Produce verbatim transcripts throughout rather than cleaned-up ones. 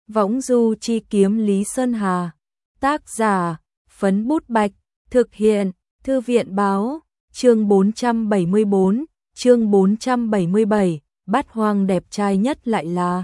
Võng du chi kiếm Lý Sơn Hà. Tác giả, Phấn Bút Bạch. Thực hiện, Thư viện Báo. Chương bốn trăm bảy mươi bốn, chương bốn trăm bảy mươi bảy, Bát Hoang đẹp trai nhất lại là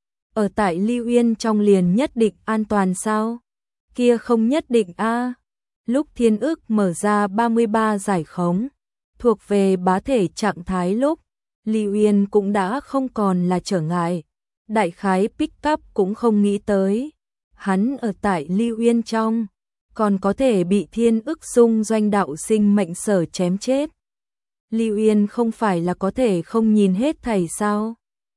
ở tại Lưu Uyên trong liền nhất định an toàn sao? Kia không nhất định a. Lúc Thiên Ức mở ra ba mươi ba giải khống, thuộc về bá thể trạng thái lúc, Lưu Uyên cũng đã không còn là trở ngại. Đại khái pick up cũng không nghĩ tới, hắn ở tại Lưu Uyên trong, còn có thể bị Thiên Ức xung doanh đạo sinh mệnh sở chém chết. Lưu Uyên không phải là có thể không nhìn hết thảy sao?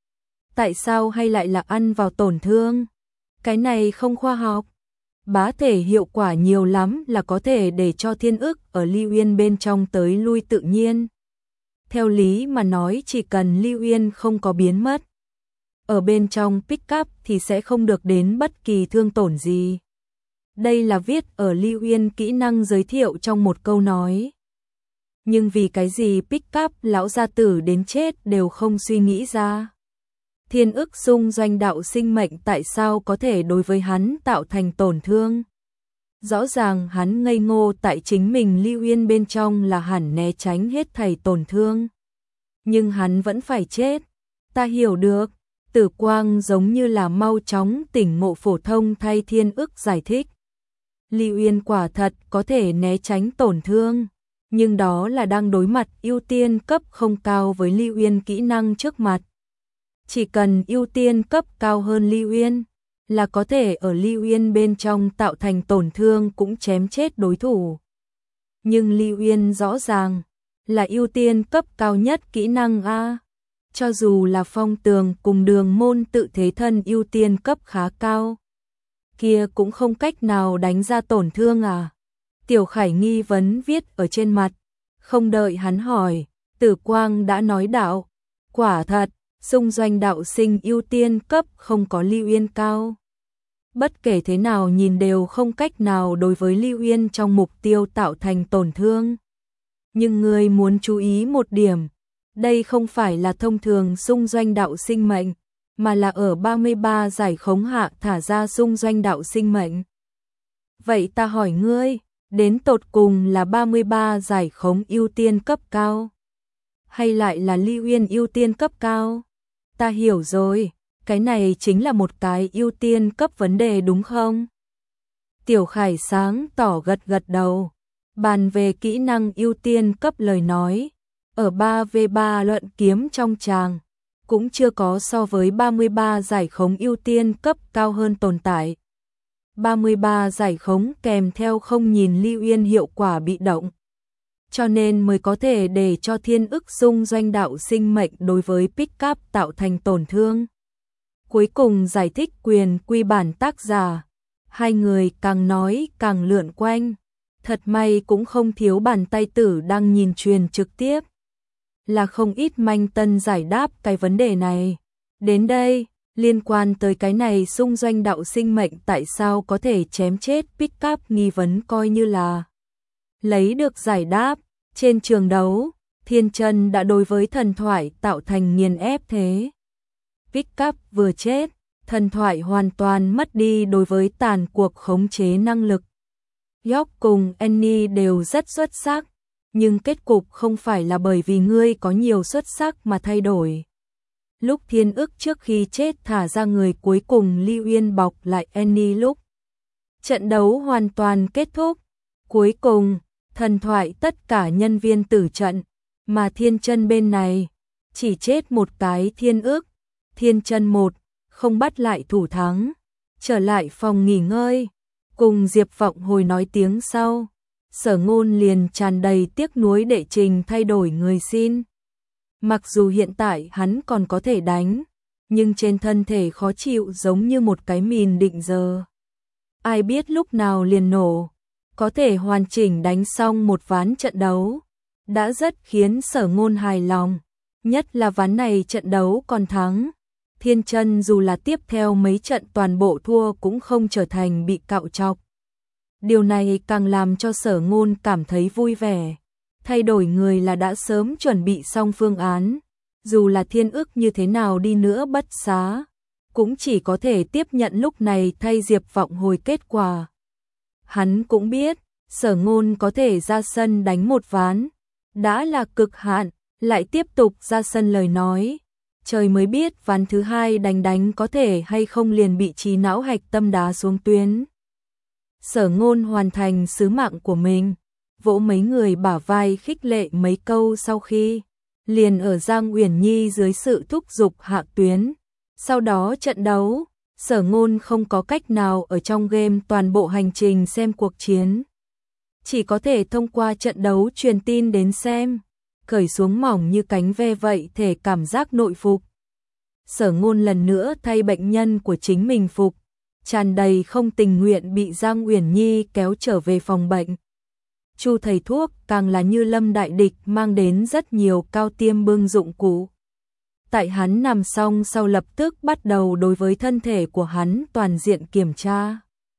Tại sao hay lại là ăn vào tổn thương? Cái này không khoa học. Bá thể hiệu quả nhiều lắm là có thể để cho Thiên Ức ở Lưu Uyên bên trong tới lui tự nhiên. Theo lý mà nói chỉ cần Lưu Uyên không có biến mất, ở bên trong pick up thì sẽ không được đến bất kỳ thương tổn gì. Đây là viết ở Lưu Uyên kỹ năng giới thiệu trong một câu nói. Nhưng vì cái gì pick up lão gia tử đến chết đều không suy nghĩ ra. Thiên Ức xung doanh đạo sinh mệnh tại sao có thể đối với hắn tạo thành tổn thương? Rõ ràng hắn ngây ngô tại chính mình Lưu Uyên bên trong là hẳn né tránh hết thảy tổn thương. Nhưng hắn vẫn phải chết. Ta hiểu được. Tử Quang giống như là mau chóng tỉnh ngộ phổ thông thay Thiên Ức giải thích. Lưu Uyên quả thật có thể né tránh tổn thương, nhưng đó là đang đối mặt ưu tiên cấp không cao với Lưu Uyên kỹ năng trước mặt. Chỉ cần ưu tiên cấp cao hơn Lưu Uyên, là có thể ở Lưu Uyên bên trong tạo thành tổn thương cũng chém chết đối thủ. Nhưng Lưu Uyên rõ ràng là ưu tiên cấp cao nhất kỹ năng A. Cho dù là Phong Tường cùng Đường Môn tự thế thân ưu tiên cấp khá cao, kia cũng không cách nào đánh ra tổn thương à? Tiểu Khải nghi vấn viết ở trên mặt, không đợi hắn hỏi, Tử Quang đã nói đạo, quả thật, xung doanh đạo sinh ưu tiên cấp không có Lưu Uyên cao. Bất kể thế nào nhìn đều không cách nào đối với Lưu Uyên trong mục tiêu tạo thành tổn thương. Nhưng người muốn chú ý một điểm, đây không phải là thông thường xung doanh đạo sinh mệnh, mà là ở ba mươi ba giải khống hạ thả ra xung doanh đạo sinh mệnh. Vậy ta hỏi ngươi, đến tột cùng là ba mươi ba giải khống ưu tiên cấp cao, hay lại là Lưu Uyên ưu tiên cấp cao? Ta hiểu rồi, cái này chính là một cái ưu tiên cấp vấn đề đúng không? Tiểu Khải sáng tỏ gật gật đầu. Bàn về kỹ năng ưu tiên cấp lời nói, ở ba vs ba luận kiếm trong tràng, cũng chưa có so với ba mươi ba giải khống ưu tiên cấp cao hơn tồn tại. ba mươi ba giải khống kèm theo không nhìn Lưu Uyên hiệu quả bị động, cho nên mới có thể để cho Thiên Ức xung doanh đạo sinh mệnh đối với pick up tạo thành tổn thương. Cuối cùng giải thích quyền quy bản tác giả, hai người càng nói càng lượn quanh, thật may cũng không thiếu bàn tay tử đang nhìn truyền trực tiếp. Là không ít manh tân giải đáp cái vấn đề này. Đến đây, liên quan tới cái này xung doanh đạo sinh mệnh tại sao có thể chém chết pick up nghi vấn coi như là lấy được giải đáp. Trên trường đấu, Thiên Chân đã đối với thần thoại tạo thành nghiền ép thế. Pick up vừa chết, thần thoại hoàn toàn mất đi đối với tàn cuộc khống chế năng lực. York cùng Annie đều rất xuất sắc, nhưng kết cục không phải là bởi vì ngươi có nhiều xuất sắc mà thay đổi. Lúc Thiên Ức trước khi chết thả ra người cuối cùng Lưu Uyên bọc lại Annie lúc trận đấu hoàn toàn kết thúc. Cuối cùng, thần thoại tất cả nhân viên tử trận, mà Thiên Chân bên này chỉ chết một cái Thiên Ức. Thiên Chân một, không bắt lại thủ thắng, trở lại phòng nghỉ ngơi, cùng Diệp Vọng hồi nói tiếng sau. Sở Ngôn liền tràn đầy tiếc nuối đệ trình thay đổi người xin. Mặc dù hiện tại hắn còn có thể đánh, nhưng trên thân thể khó chịu giống như một cái mìn định giờ. Ai biết lúc nào liền nổ, có thể hoàn chỉnh đánh xong một ván trận đấu, đã rất khiến Sở Ngôn hài lòng, nhất là ván này trận đấu còn thắng. Thiên Chân dù là tiếp theo mấy trận toàn bộ thua cũng không trở thành bị cạo chọc. Điều này càng làm cho Sở Ngôn cảm thấy vui vẻ. Thay đổi người là đã sớm chuẩn bị xong phương án. Dù là Thiên Ức như thế nào đi nữa bất xá, cũng chỉ có thể tiếp nhận lúc này thay Diệp Vọng Hồi kết quả. Hắn cũng biết, Sở Ngôn có thể ra sân đánh một ván, đã là cực hạn, lại tiếp tục ra sân lời nói. Trời mới biết ván thứ hai đánh đánh có thể hay không liền bị trí não hạch tâm đá xuống tuyến. Sở Ngôn hoàn thành sứ mạng của mình, vỗ mấy người bả vai khích lệ mấy câu sau khi liền ở Giang Uyển Nhi dưới sự thúc giục hạ tuyến. Sau đó trận đấu, Sở Ngôn không có cách nào ở trong game toàn bộ hành trình xem cuộc chiến. Chỉ có thể thông qua trận đấu truyền tin đến xem, cởi xuống mỏng như cánh ve vậy thể cảm giác nội phục. Sở Ngôn lần nữa thay bệnh nhân của chính mình phục, tràn đầy không tình nguyện bị Giang Uyển Nhi kéo trở về phòng bệnh. Chu thầy thuốc càng là như lâm đại địch mang đến rất nhiều cao tiêm bưng dụng cụ. Tại hắn nằm xong sau lập tức bắt đầu đối với thân thể của hắn toàn diện kiểm tra.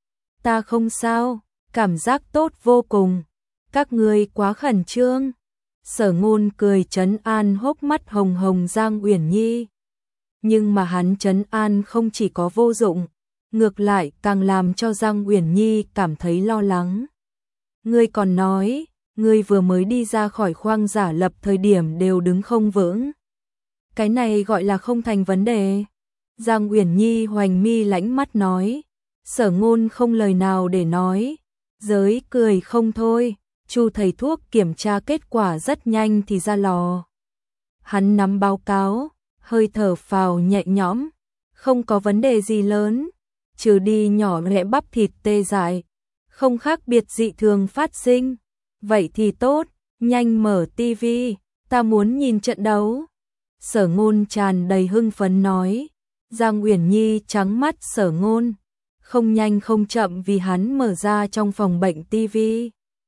Ta không sao, cảm giác tốt vô cùng. Các ngươi quá khẩn trương. Sở Ngôn cười trấn an hốc mắt hồng hồng Giang Uyển Nhi. Nhưng mà hắn trấn an không chỉ có vô dụng, ngược lại càng làm cho Giang Uyển Nhi cảm thấy lo lắng. Ngươi còn nói, ngươi vừa mới đi ra khỏi khoang giả lập thời điểm đều đứng không vững. Cái này gọi là không thành vấn đề. Giang Uyển Nhi hoành mi lãnh mắt nói. Sở Ngôn không lời nào để nói, giới cười không thôi. Chu thầy thuốc kiểm tra kết quả rất nhanh thì ra lò. Hắn nắm báo cáo, hơi thở phào nhẹ nhõm, không có vấn đề gì lớn, trừ đi nhỏ rẽ bắp thịt tê dại, không khác biệt dị thường phát sinh. Vậy thì tốt, nhanh mở tivi, ta muốn nhìn trận đấu. Sở Ngôn tràn đầy hưng phấn nói. Giang Uyển Nhi trắng mắt Sở Ngôn, không nhanh không chậm vì hắn mở ra trong phòng bệnh tivi.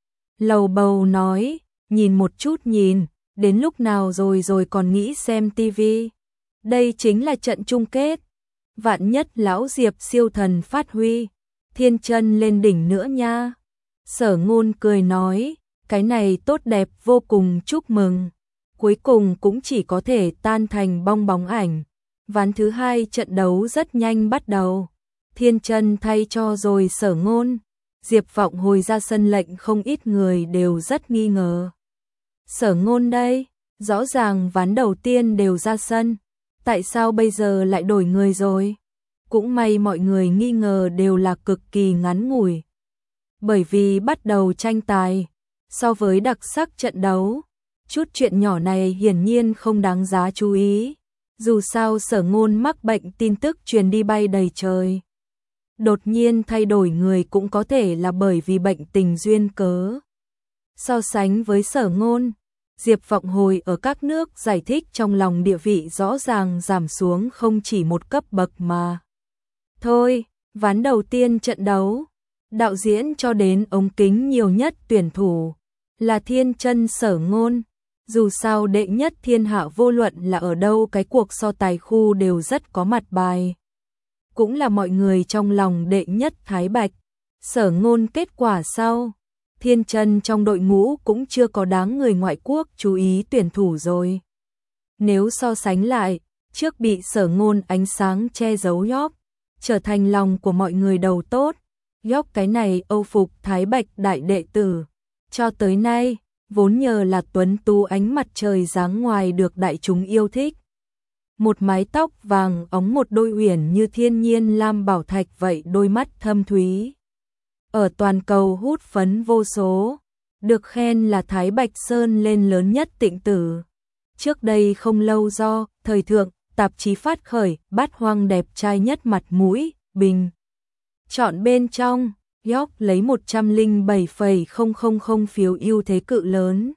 Lầu bầu nói, nhìn một chút nhìn, đến lúc nào rồi rồi còn nghĩ xem tivi. Đây chính là trận chung kết. Vạn nhất lão Diệp siêu thần phát huy, thiên chân lên đỉnh nữa nha. Sở Ngôn cười nói, cái này tốt đẹp vô cùng, chúc mừng. Cuối cùng cũng chỉ có thể tan thành bong bóng ảnh. Ván thứ hai trận đấu rất nhanh bắt đầu. Thiên chân thay cho rồi Sở Ngôn. Diệp Vọng Hồi ra sân lệnh không ít người đều rất nghi ngờ. Sở Ngôn đây, rõ ràng ván đầu tiên đều ra sân, tại sao bây giờ lại đổi người rồi? Cũng may mọi người nghi ngờ đều là cực kỳ ngắn ngủi. Bởi vì bắt đầu tranh tài, so với đặc sắc trận đấu, chút chuyện nhỏ này hiển nhiên không đáng giá chú ý. Dù sao Sở Ngôn mắc bệnh tin tức truyền đi bay đầy trời. Đột nhiên thay đổi người cũng có thể là bởi vì bệnh tình duyên cớ. So sánh với Sở Ngôn, Diệp Vọng Hồi ở các nước giải thích trong lòng địa vị rõ ràng giảm xuống không chỉ một cấp bậc mà. Thôi, ván đầu tiên trận đấu, đạo diễn cho đến ống kính nhiều nhất tuyển thủ là thiên chân Sở Ngôn. Dù sao đệ nhất thiên hạ vô luận là ở đâu cái cuộc so tài khu đều rất có mặt bài. Cũng là mọi người trong lòng đệ nhất Thái Bạch. Sở Ngôn kết quả sau, thiên chân trong đội ngũ cũng chưa có đáng người ngoại quốc chú ý tuyển thủ rồi. Nếu so sánh lại, trước bị Sở Ngôn ánh sáng che giấu York, trở thành lòng của mọi người đầu tốt. York cái này âu phục Thái Bạch đại đệ tử. Cho tới nay, vốn nhờ là tuấn tú ánh mặt trời dáng ngoài được đại chúng yêu thích. Một mái tóc vàng óng, một đôi uyển như thiên nhiên lam bảo thạch vậy đôi mắt thâm thúy. Ở toàn cầu hút phấn vô số, được khen là Thái Bạch Sơn lên lớn nhất tịnh tử. Trước đây không lâu do thời thượng, tạp chí phát khởi, bát hoang đẹp trai nhất mặt mũi, bình. Chọn bên trong, York lấy một trăm lẻ bảy phẩy không không không phiếu ưu thế cự lớn.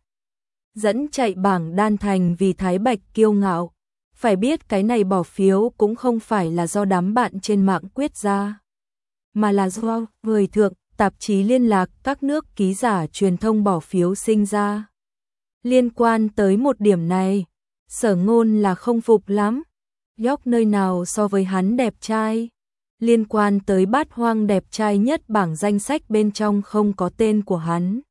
Dẫn chạy bảng đan thành vì Thái Bạch kiêu ngạo. Phải biết cái này bỏ phiếu cũng không phải là do đám bạn trên mạng quyết ra, mà là do người thượng, tạp chí liên lạc, các nước ký giả truyền thông bỏ phiếu sinh ra. Liên quan tới một điểm này, Sở Ngôn là không phục lắm. York nơi nào so với hắn đẹp trai. Liên quan tới bát hoang đẹp trai nhất bảng danh sách bên trong không có tên của hắn.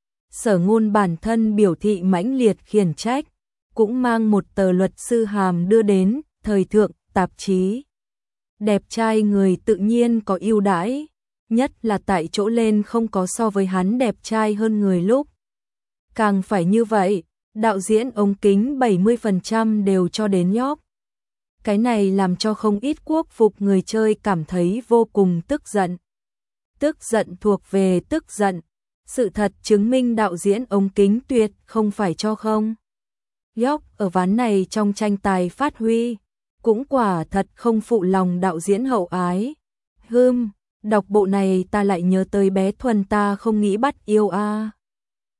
Sở Ngôn bản thân biểu thị mãnh liệt khiển trách, cũng mang một tờ luật sư hàm đưa đến thời thượng, tạp chí. đẹp trai người tự nhiên có ưu đãi, nhất là tại chỗ lên không có so với hắn đẹp trai hơn người lúc. Càng phải như vậy, đạo diễn ống kính bảy mươi phần trăm đều cho đến nhóc. Cái này làm cho không ít quốc phục người chơi cảm thấy vô cùng tức giận. Tức giận thuộc về tức giận. Sự thật chứng minh đạo diễn ống kính tuyệt không phải cho không. Nhóc ở ván này trong tranh tài phát huy, cũng quả thật không phụ lòng đạo diễn hậu ái. Hừm, đọc bộ này ta lại nhớ tới bé Thuần ta không nghĩ bắt yêu a. À.